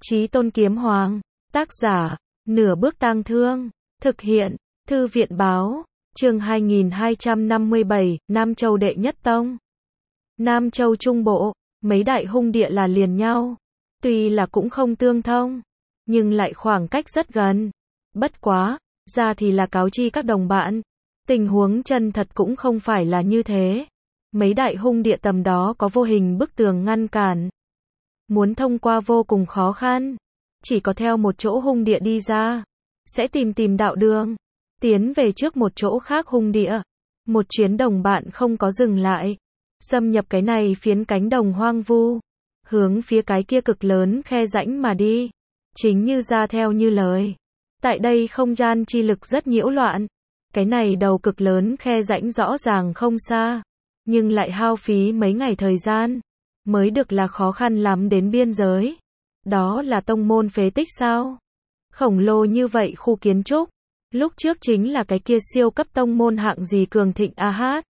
Chí Tôn Kiếm Hoàng, tác giả, Nửa Bước Tang Thương, thực hiện, Thư viện báo, chương 2257, Nam Châu Đệ Nhất Tông. Nam Châu Trung Bộ, mấy đại hung địa là liền nhau. Tuy là cũng không tương thông, nhưng lại khoảng cách rất gần. Bất quá, ra thì là cáo chi các đồng bạn. Tình huống chân thật cũng không phải là như thế. Mấy đại hung địa tầm đó có vô hình bức tường ngăn cản. Muốn thông qua vô cùng khó khăn. Chỉ có theo một chỗ hung địa đi ra. Sẽ tìm đạo đường. Tiến về trước một chỗ khác hung địa. Một chuyến đồng bạn không có dừng lại. Xâm nhập cái này phiến cánh đồng hoang vu. Hướng phía cái kia cực lớn khe rãnh mà đi. Chính như ra theo như lời. Tại đây không gian chi lực rất nhiễu loạn. Cái này đầu cực lớn khe rãnh rõ ràng không xa. Nhưng lại hao phí mấy ngày thời gian. Mới được là khó khăn lắm đến biên giới. Đó là tông môn phế tích sao? Khổng lồ như vậy khu kiến trúc. Lúc trước chính là cái kia siêu cấp tông môn hạng gì cường thịnh a hát.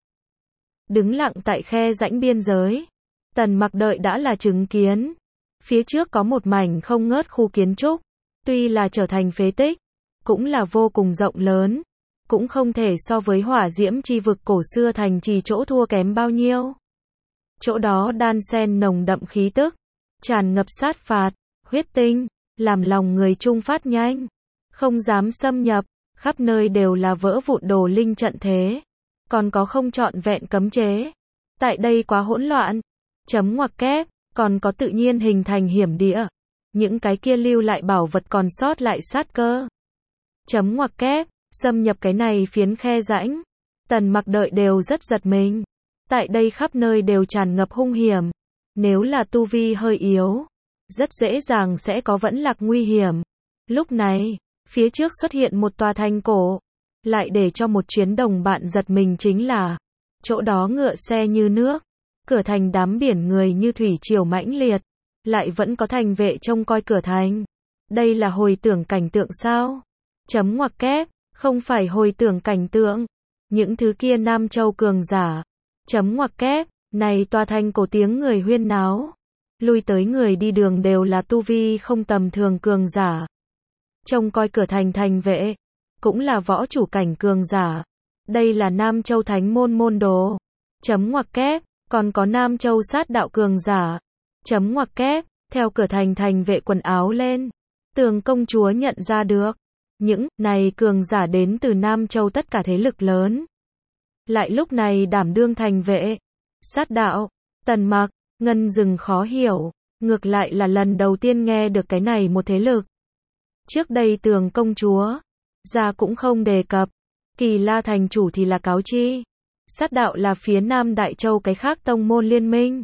Đứng lặng tại khe rãnh biên giới. Tần Mặc đợi đã là chứng kiến. Phía trước có một mảnh không ngớt khu kiến trúc. Tuy là trở thành phế tích. Cũng là vô cùng rộng lớn. Cũng không thể so với hỏa diễm chi vực cổ xưa thành trì chỗ thua kém bao nhiêu. Chỗ đó đan xen nồng đậm khí tức. Tràn ngập sát phạt, huyết tinh. Làm lòng người trung phát nhanh. Không dám xâm nhập. Khắp nơi đều là vỡ vụn đồ linh trận thế. Còn có không trọn vẹn cấm chế. Tại đây quá hỗn loạn. Chấm ngoặc kép. Còn có tự nhiên hình thành hiểm địa. Những cái kia lưu lại bảo vật còn sót lại sát cơ. Chấm ngoặc kép. Xâm nhập cái này phiến khe rãnh. Tần Mặc đợi đều rất giật mình. Tại đây khắp nơi đều tràn ngập hung hiểm. Nếu là tu vi hơi yếu. Rất dễ dàng sẽ có vẫn lạc nguy hiểm. Lúc này, phía trước xuất hiện một tòa thành cổ. Lại để cho một chuyến đồng bạn giật mình chính là. Chỗ đó ngựa xe như nước. Cửa thành đám biển người như thủy triều mãnh liệt. Lại vẫn có thành vệ trông coi cửa thành. Đây là hồi tưởng cảnh tượng sao? Chấm ngoặc kép. Không phải hồi tưởng cảnh tượng. Những thứ kia Nam Châu cường giả. Chấm ngoặc kép. Này tòa thành cổ tiếng người huyên náo. Lui tới người đi đường đều là tu vi không tầm thường cường giả. Trông coi cửa thành thành vệ. Cũng là võ chủ cảnh cường giả. Đây là Nam Châu Thánh môn môn đồ. Chấm ngoặc kép. Còn có Nam Châu sát đạo cường giả. Chấm ngoặc kép. Theo cửa thành thành vệ quần áo lên. Tường công chúa nhận ra được. Những này cường giả đến từ Nam Châu tất cả thế lực lớn. Lại lúc này đảm đương thành vệ. Sát đạo. Tần Mặc. Ngân Dừng khó hiểu. Ngược lại là lần đầu tiên nghe được cái này một thế lực. Trước đây Tường công chúa. Ra cũng không đề cập. Kỳ La thành chủ thì là cáo chi. Sát đạo là phía Nam Đại Châu cái khác tông môn liên minh.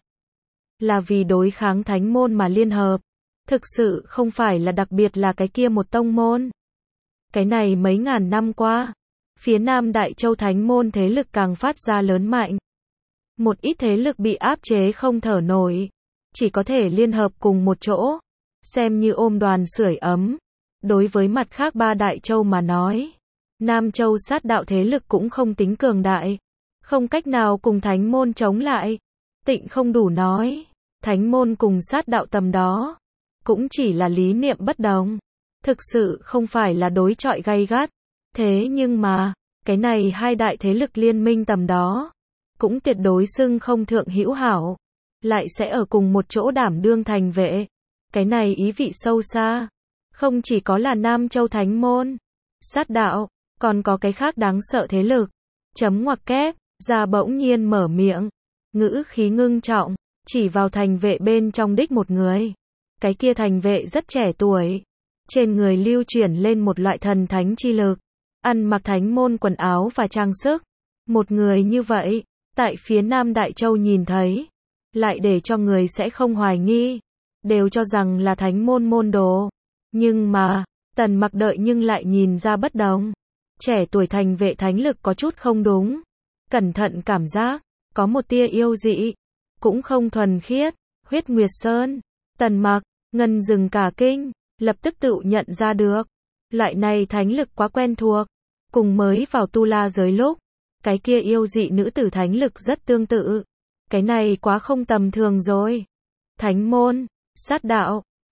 Là vì đối kháng thánh môn mà liên hợp. Thực sự không phải là đặc biệt là cái kia một tông môn. Cái này mấy ngàn năm qua. Phía Nam Đại Châu thánh môn thế lực càng phát ra lớn mạnh. Một ít thế lực bị áp chế không thở nổi. Chỉ có thể liên hợp cùng một chỗ. Xem như ôm đoàn sưởi ấm. Đối với mặt khác ba Đại Châu mà nói. Nam Châu sát đạo thế lực cũng không tính cường đại. Không cách nào cùng thánh môn chống lại. Tịnh không đủ nói. Thánh môn cùng sát đạo tầm đó. Cũng chỉ là lý niệm bất đồng. Thực sự không phải là đối chọi gay gắt. Thế nhưng mà, cái này hai đại thế lực liên minh tầm đó. Cũng tuyệt đối xưng không thượng hữu hảo. Lại sẽ ở cùng một chỗ đảm đương thành vệ. Cái này ý vị sâu xa. Không chỉ có là Nam Châu Thánh môn. Sát đạo. Còn có cái khác đáng sợ thế lực. Chấm ngoặc kép. Ra bỗng nhiên mở miệng. Ngữ khí ngưng trọng. Chỉ vào thành vệ bên trong đích một người. Cái kia thành vệ rất trẻ tuổi. Trên người lưu chuyển lên một loại thần thánh chi lực. Ăn mặc thánh môn quần áo và trang sức. Một người như vậy. Tại phía Nam Đại Châu nhìn thấy. Lại để cho người sẽ không hoài nghi. Đều cho rằng là thánh môn môn đồ. Nhưng mà. Tần Mặc đợi nhưng lại nhìn ra bất đồng. Trẻ tuổi thành vệ thánh lực có chút không đúng. Cẩn thận cảm giác. Có một tia yêu dị. Cũng không thuần khiết. Huyết Nguyệt Sơn. Tần Mặc. Ngân Dừng cả kinh. Lập tức tự nhận ra được. Loại này thánh lực quá quen thuộc. Cùng mới vào tu la giới lúc. Cái kia yêu dị nữ tử thánh lực rất tương tự. Cái này quá không tầm thường rồi. Thánh môn, sát đạo,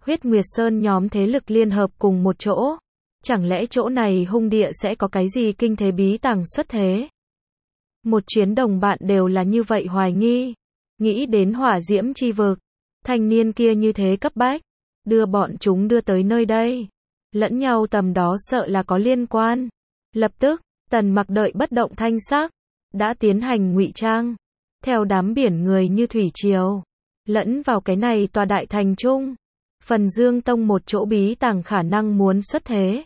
Huyết Nguyệt Sơn nhóm thế lực liên hợp cùng một chỗ. Chẳng lẽ chỗ này hung địa sẽ có cái gì kinh thế bí tàng xuất thế? Một chuyến đồng bạn đều là như vậy hoài nghi. Nghĩ đến hỏa diễm chi vực. Thanh niên kia như thế cấp bách. Đưa bọn chúng đưa tới nơi đây. Lẫn nhau tầm đó sợ là có liên quan. Lập tức, Tần Mặc đợi bất động thanh sắc. Đã tiến hành ngụy trang. Theo đám biển người như thủy triều. Lẫn vào cái này tòa đại thành trung. Phần Dương Tông một chỗ bí tàng khả năng muốn xuất thế.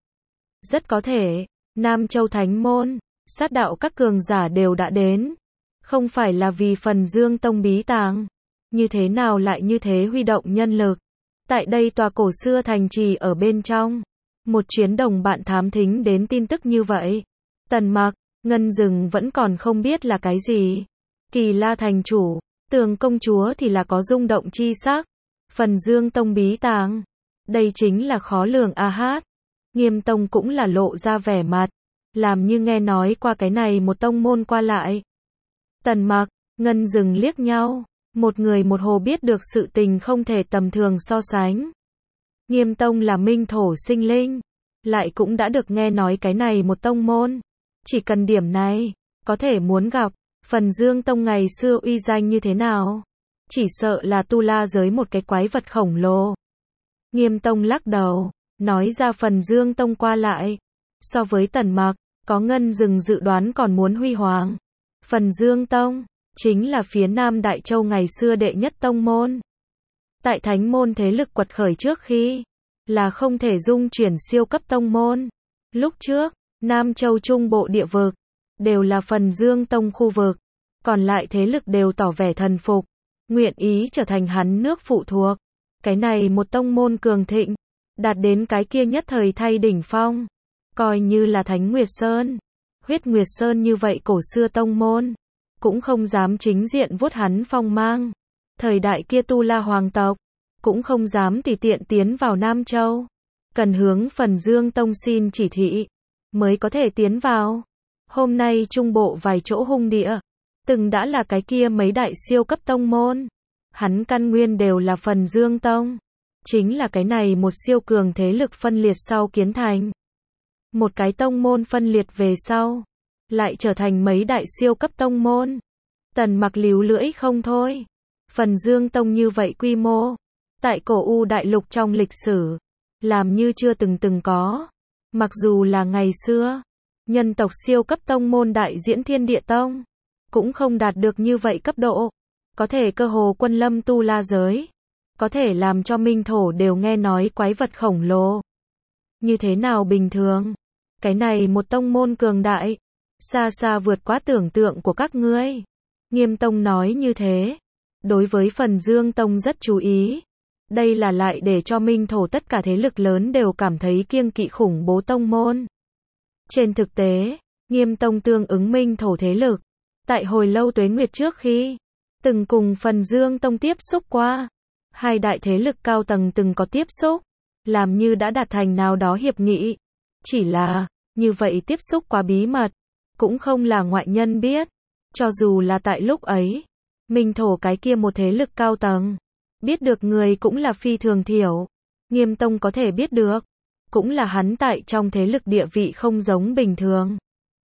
Rất có thể, Nam Châu Thánh Môn, sát đạo các cường giả đều đã đến. Không phải là vì Phần Dương Tông bí tàng. Như thế nào lại như thế huy động nhân lực. Tại đây tòa cổ xưa thành trì ở bên trong. Một chuyến đồng bạn thám thính đến tin tức như vậy. Tần Mặc, Ngân Dừng vẫn còn không biết là cái gì. Kỳ La thành chủ, Tường công chúa thì là có rung động chi sắc. Phần Dương Tông bí tàng. Đây chính là khó lường a hát. Nghiêm Tông cũng là lộ ra vẻ mặt. Làm như nghe nói qua cái này một tông môn qua lại. Tần Mặc, Ngân Dừng liếc nhau. Một người một hồ biết được sự tình không thể tầm thường so sánh. Nghiêm Tông là minh thổ sinh linh. Lại cũng đã được nghe nói cái này một tông môn. Chỉ cần điểm này, có thể muốn gặp. Phần Dương Tông ngày xưa uy danh như thế nào? Chỉ sợ là tu la giới một cái quái vật khổng lồ. Nghiêm Tông lắc đầu, nói ra Phần Dương Tông qua lại. So với Tần Mặc, có Ngân Dừng dự đoán còn muốn huy hoàng. Phần Dương Tông, chính là phía Nam Đại Châu ngày xưa đệ nhất tông môn. Tại thánh môn thế lực quật khởi trước khi, là không thể dung chuyển siêu cấp tông môn. Lúc trước, Nam Châu Trung Bộ địa vực, đều là Phần Dương Tông khu vực. Còn lại thế lực đều tỏ vẻ thần phục. Nguyện ý trở thành hắn nước phụ thuộc. Cái này một tông môn cường thịnh. Đạt đến cái kia nhất thời thay đỉnh phong. Coi như là Thánh Nguyệt Sơn. Huyết Nguyệt Sơn như vậy cổ xưa tông môn. Cũng không dám chính diện vuốt hắn phong mang. Thời đại kia tu la hoàng tộc. Cũng không dám tùy tiện tiến vào Nam Châu. Cần hướng Phần Dương Tông xin chỉ thị. Mới có thể tiến vào. Hôm nay trung bộ vài chỗ hung địa. Từng đã là cái kia mấy đại siêu cấp tông môn. Hắn căn nguyên đều là Phần Dương Tông. Chính là cái này một siêu cường thế lực phân liệt sau kiến thành. Một cái tông môn phân liệt về sau. Lại trở thành mấy đại siêu cấp tông môn. Tần Mặc líu lưỡi không thôi. Phần Dương Tông như vậy quy mô. Tại cổ U đại lục trong lịch sử. Làm như chưa từng có. Mặc dù là ngày xưa. Nhân tộc siêu cấp tông môn Đại Diễn Thiên Địa Tông. Cũng không đạt được như vậy cấp độ. Có thể cơ hồ quân lâm tu la giới. Có thể làm cho minh thổ đều nghe nói quái vật khổng lồ. Như thế nào bình thường? Cái này một tông môn cường đại. Xa xa vượt quá tưởng tượng của các ngươi. Nghiêm Tông nói như thế. Đối với Phần Dương Tông rất chú ý. Đây là lại để cho minh thổ tất cả thế lực lớn đều cảm thấy kiêng kỵ khủng bố tông môn. Trên thực tế, Nghiêm Tông tương ứng minh thổ thế lực. Tại hồi lâu tuế nguyệt trước khi, từng cùng Phần Dương Tông tiếp xúc qua. Hai đại thế lực cao tầng từng có tiếp xúc. Làm như đã đạt thành nào đó hiệp nghị. Chỉ là, như vậy tiếp xúc quá bí mật. Cũng không là ngoại nhân biết. Cho dù là tại lúc ấy, minh thổ cái kia một thế lực cao tầng. Biết được người cũng là phi thường thiểu. Nghiêm Tông có thể biết được. Cũng là hắn tại trong thế lực địa vị không giống bình thường.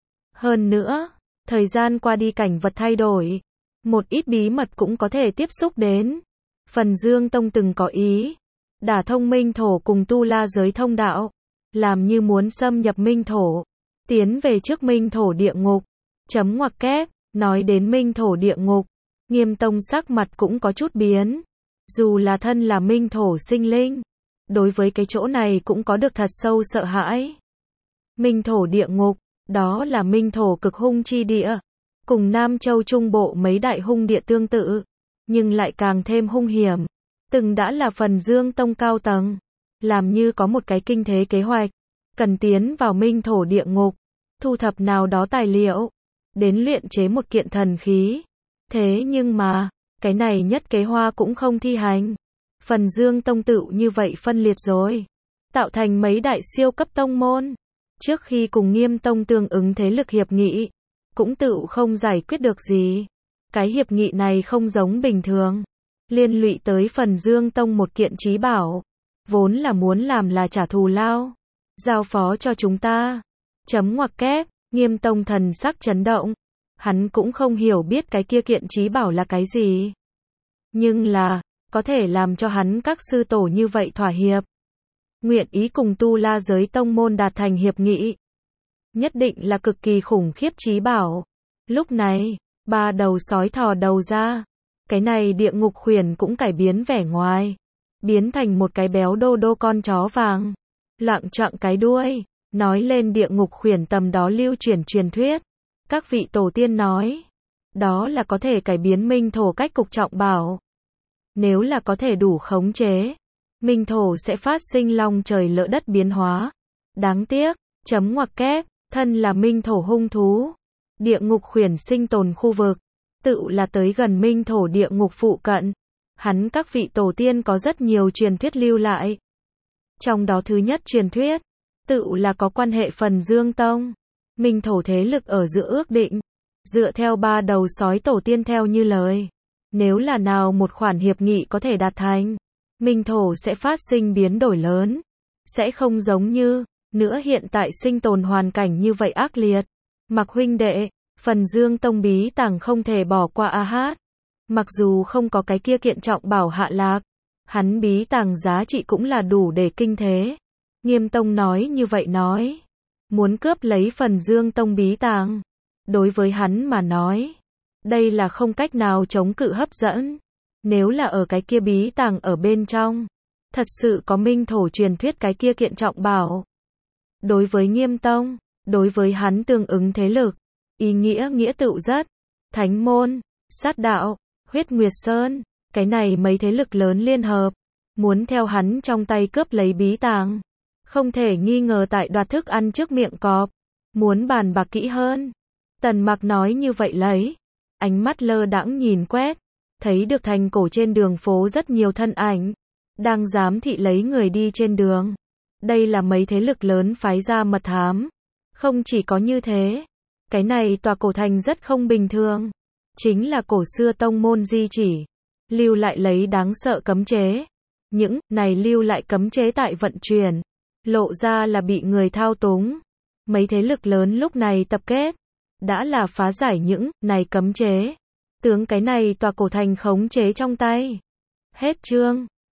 Hơn nữa, thời gian qua đi cảnh vật thay đổi. Một ít bí mật cũng có thể tiếp xúc đến. Phần Dương Tông từng có ý. Đả thông minh thổ cùng tu la giới thông đạo. Làm như muốn xâm nhập minh thổ. Tiến về trước minh thổ địa ngục. Chấm ngoặc kép, nói đến minh thổ địa ngục. Nghiêm Tông sắc mặt cũng có chút biến. Dù là thân là minh thổ sinh linh. Đối với cái chỗ này cũng có được thật sâu sợ hãi. Minh thổ địa ngục, đó là minh thổ cực hung chi địa. Cùng Nam Châu Trung Bộ mấy đại hung địa tương tự. Nhưng lại càng thêm hung hiểm. Từng đã là Phần Dương Tông cao tầng. Làm như có một cái kinh thế kế hoạch. Cần tiến vào minh thổ địa ngục. Thu thập nào đó tài liệu. Đến luyện chế một kiện thần khí. Thế nhưng mà, cái này nhất kế hoa cũng không thi hành. Phần Dương Tông tự như vậy phân liệt rồi. Tạo thành mấy đại siêu cấp tông môn. Trước khi cùng Nghiêm Tông tương ứng thế lực hiệp nghị. Cũng tự không giải quyết được gì. Cái hiệp nghị này không giống bình thường. Liên lụy tới Phần Dương Tông một kiện trí bảo. vốn là muốn làm là trả thù lao, giao phó cho chúng ta. Chấm ngoặc kép, Nghiêm Tông thần sắc chấn động. Hắn cũng không hiểu biết cái kia kiện trí bảo là cái gì. Nhưng là, có thể làm cho hắn các sư tổ như vậy thỏa hiệp. Nguyện ý cùng Tu La giới tông môn đạt thành hiệp nghị. Nhất định là cực kỳ khủng khiếp trí bảo. Lúc này, ba đầu sói thò đầu ra. Cái này địa ngục khuyển cũng cải biến vẻ ngoài. Biến thành một cái béo đô đô con chó vàng. Loạng choạng cái đuôi. Nói lên địa ngục khuyển tầm đó lưu truyền truyền thuyết. Các vị tổ tiên nói. Đó là có thể cải biến minh thổ cách cục trọng bảo. Nếu là có thể đủ khống chế. Minh thổ sẽ phát sinh long trời lỡ đất biến hóa. Đáng tiếc, chấm ngoặc kép, thân là minh thổ hung thú. Địa ngục khuyển sinh tồn khu vực. Tự là tới gần minh thổ địa ngục phụ cận. Hắn các vị tổ tiên có rất nhiều truyền thuyết lưu lại. Trong đó thứ nhất truyền thuyết, tự là có quan hệ Phần Dương Tông. Minh thổ thế lực ở giữa ước định. Dựa theo ba đầu sói tổ tiên theo như lời. Nếu là nào một khoản hiệp nghị có thể đạt thành, minh thổ sẽ phát sinh biến đổi lớn. Sẽ không giống như, nữa hiện tại sinh tồn hoàn cảnh như vậy ác liệt. Mặc huynh đệ, Phần Dương Tông bí tàng không thể bỏ qua a hát. Mặc dù không có cái kia kiện trọng bảo hạ lạc, hắn bí tàng giá trị cũng là đủ để kinh thế. Nghiêm Tông nói như vậy nói. Muốn cướp lấy Phần Dương Tông bí tàng. Đối với hắn mà nói, đây là không cách nào chống cự hấp dẫn. Nếu là ở cái kia bí tàng ở bên trong, thật sự có minh thổ truyền thuyết cái kia kiện trọng bảo. Đối với Nghiêm Tông, đối với hắn tương ứng thế lực, ý nghĩa nghĩa tựu rất. Thánh môn, sát đạo, huyết nguyệt sơn, cái này mấy thế lực lớn liên hợp, muốn theo hắn trong tay cướp lấy bí tàng. Không thể nghi ngờ tại đoạt thức ăn trước miệng cọp. Muốn bàn bạc kỹ hơn. Tần Mặc nói như vậy lấy. Ánh mắt lơ đãng nhìn quét. Thấy được thành cổ trên đường phố rất nhiều thân ảnh. Đang giám thị lấy người đi trên đường. Đây là mấy thế lực lớn phái ra mật thám. Không chỉ có như thế. Cái này tòa cổ thành rất không bình thường. Chính là cổ xưa tông môn di chỉ. Lưu lại lấy đáng sợ cấm chế. Những này lưu lại cấm chế tại vận chuyển. Lộ ra là bị người thao túng. Mấy thế lực lớn lúc này tập kết. Đã là phá giải những này cấm chế. Tướng cái này tòa cổ thành khống chế trong tay. Hết chương.